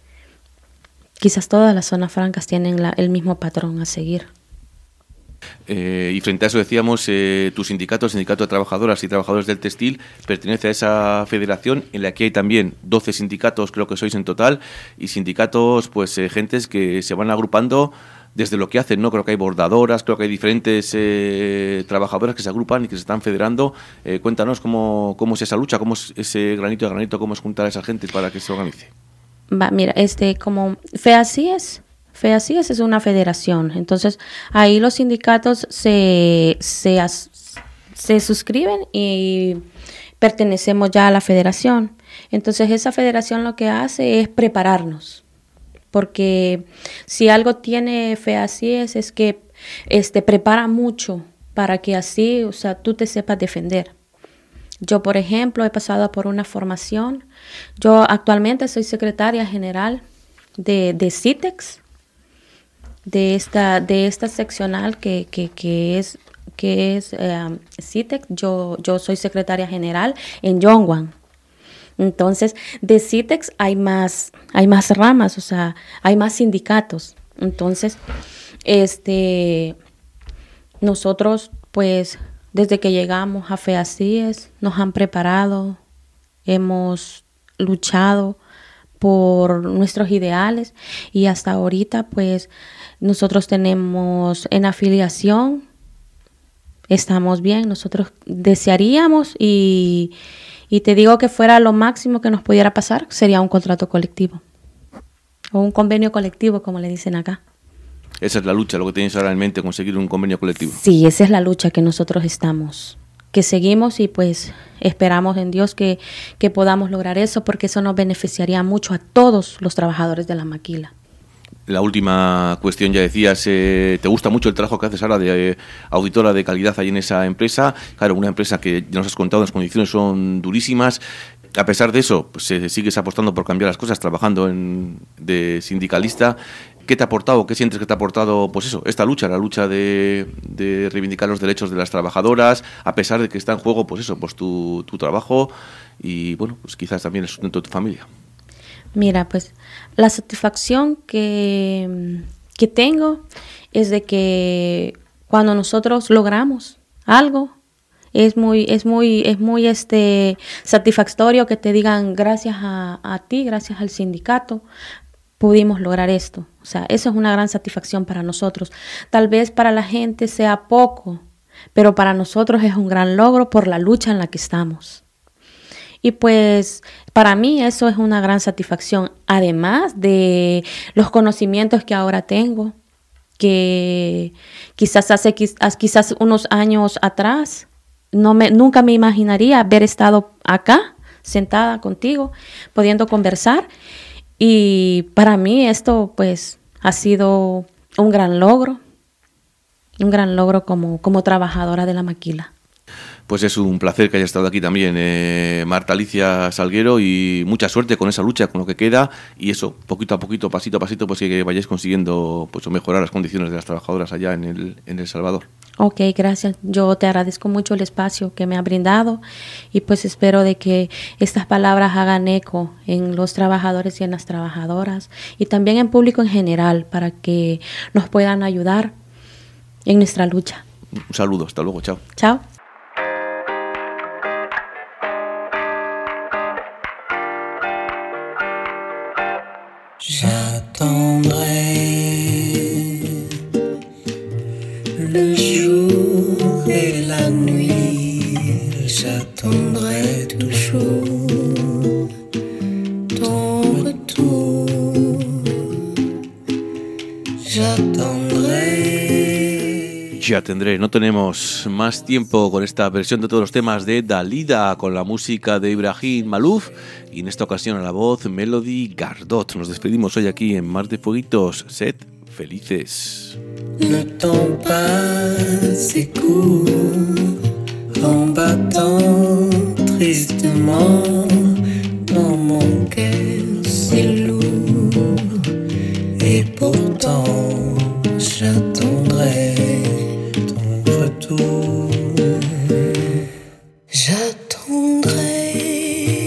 Quizás todas las zonas francas tienen la, el mismo patrón a seguir. Eh, y frente a eso decíamos, eh, tu sindicato, el Sindicato de Trabajadoras y Trabajadores del Textil, pertenece a esa federación en la que hay también doce sindicatos, creo que sois en total, y sindicatos, pues eh, gentes que se van agrupando desde lo que hacen, ¿no? Creo que hay bordadoras, creo que hay diferentes eh, trabajadoras que se agrupan y que se están federando. Eh, cuéntanos cómo, cómo es esa lucha, cómo es ese granito de granito, cómo es juntar a esa gente para que se organice. Va, mira, este, como FEACIES, FEACIES es una federación, entonces ahí los sindicatos se, se, as, se suscriben y pertenecemos ya a la federación. Entonces esa federación lo que hace es prepararnos, porque si algo tiene FEACIES es que este, prepara mucho para que así, o sea, tú te sepas defender. Yo, por ejemplo, he pasado por una formación. Yo actualmente soy secretaria general de, de CITEX, de esta, de esta seccional que, que, que es, que es eh, CITEX. Yo, yo soy secretaria general en Yongwan. Entonces, de CITEX hay más, hay más ramas, o sea, hay más sindicatos. Entonces, este, nosotros, pues, desde que llegamos a FEACIES, nos han preparado, hemos luchado por nuestros ideales y hasta ahorita, pues, nosotros tenemos en afiliación, estamos bien, nosotros desearíamos y... Y te digo que fuera lo máximo que nos pudiera pasar, sería un contrato colectivo. O un convenio colectivo, como le dicen acá. Esa es la lucha, lo que tenéis ahora en mente, conseguir un convenio colectivo. Sí, esa es la lucha que nosotros estamos, que seguimos y pues esperamos en Dios que, que podamos lograr eso, porque eso nos beneficiaría mucho a todos los trabajadores de la maquila. La última cuestión, ya decías, eh, ¿te gusta mucho el trabajo que haces ahora de eh, auditora de calidad ahí en esa empresa? Claro, una empresa que ya nos has contado, las condiciones son durísimas. A pesar de eso, pues, eh, sigues apostando por cambiar las cosas, trabajando en, de sindicalista. ¿Qué te ha aportado, qué sientes que te ha aportado, pues eso, esta lucha, la lucha de, de reivindicar los derechos de las trabajadoras, a pesar de que está en juego, pues eso, pues tu, tu trabajo y, bueno, pues quizás también el sustento de tu familia? Mira, pues la satisfacción que, que tengo es de que cuando nosotros logramos algo, es muy, es muy, es muy este, satisfactorio que te digan gracias a, a ti, gracias al sindicato, pudimos lograr esto. O sea, eso es una gran satisfacción para nosotros. Tal vez para la gente sea poco, pero para nosotros es un gran logro por la lucha en la que estamos. Y pues para mí eso es una gran satisfacción, además de los conocimientos que ahora tengo, que quizás hace quizás unos años atrás no me, nunca me imaginaría haber estado acá, sentada contigo, pudiendo conversar. Y para mí esto pues ha sido un gran logro, un gran logro como, como trabajadora de la maquila. Pues es un placer que haya estado aquí también eh, Marta Alicia Salguero, y mucha suerte con esa lucha, con lo que queda, y eso, poquito a poquito, pasito a pasito, pues que vayáis consiguiendo pues mejorar las condiciones de las trabajadoras allá en el, en El Salvador. Ok, gracias. Yo te agradezco mucho el espacio que me ha brindado y pues espero de que estas palabras hagan eco en los trabajadores y en las trabajadoras y también en público en general para que nos puedan ayudar en nuestra lucha. Un saludo, hasta luego, chao. Chao. J'attendrai le jour et la nuit, j'attendrai toujours ton retour, j'attendrai. Ya tendré, no tenemos más tiempo con esta versión de todos los temas de Dalida, con la música de Ibrahim Malouf y en esta ocasión a la voz Melody Gardot. Nos despedimos hoy aquí en Mar de Fueguitos. Sed felices. Le temps passe et court en battant tristement dans mon cœur si lourd et pourtant j'attendrai ton retour. J'attendrai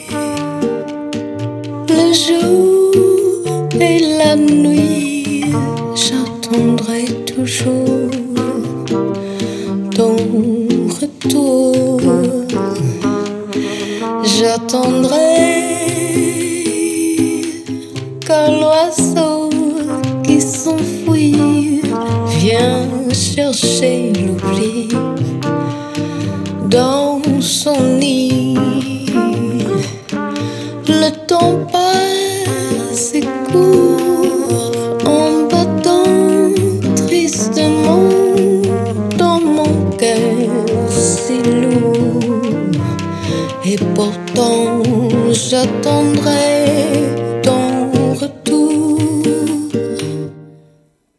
le jour et la nuit, j'attendrai toujours ton retour. J'attendrai quand l'oiseau qui s'enfuit vient chercher l'oubli dans son nid. Le temps passe et court en battant tristement dans mon cœur si lourd. Et pourtant j'attendrai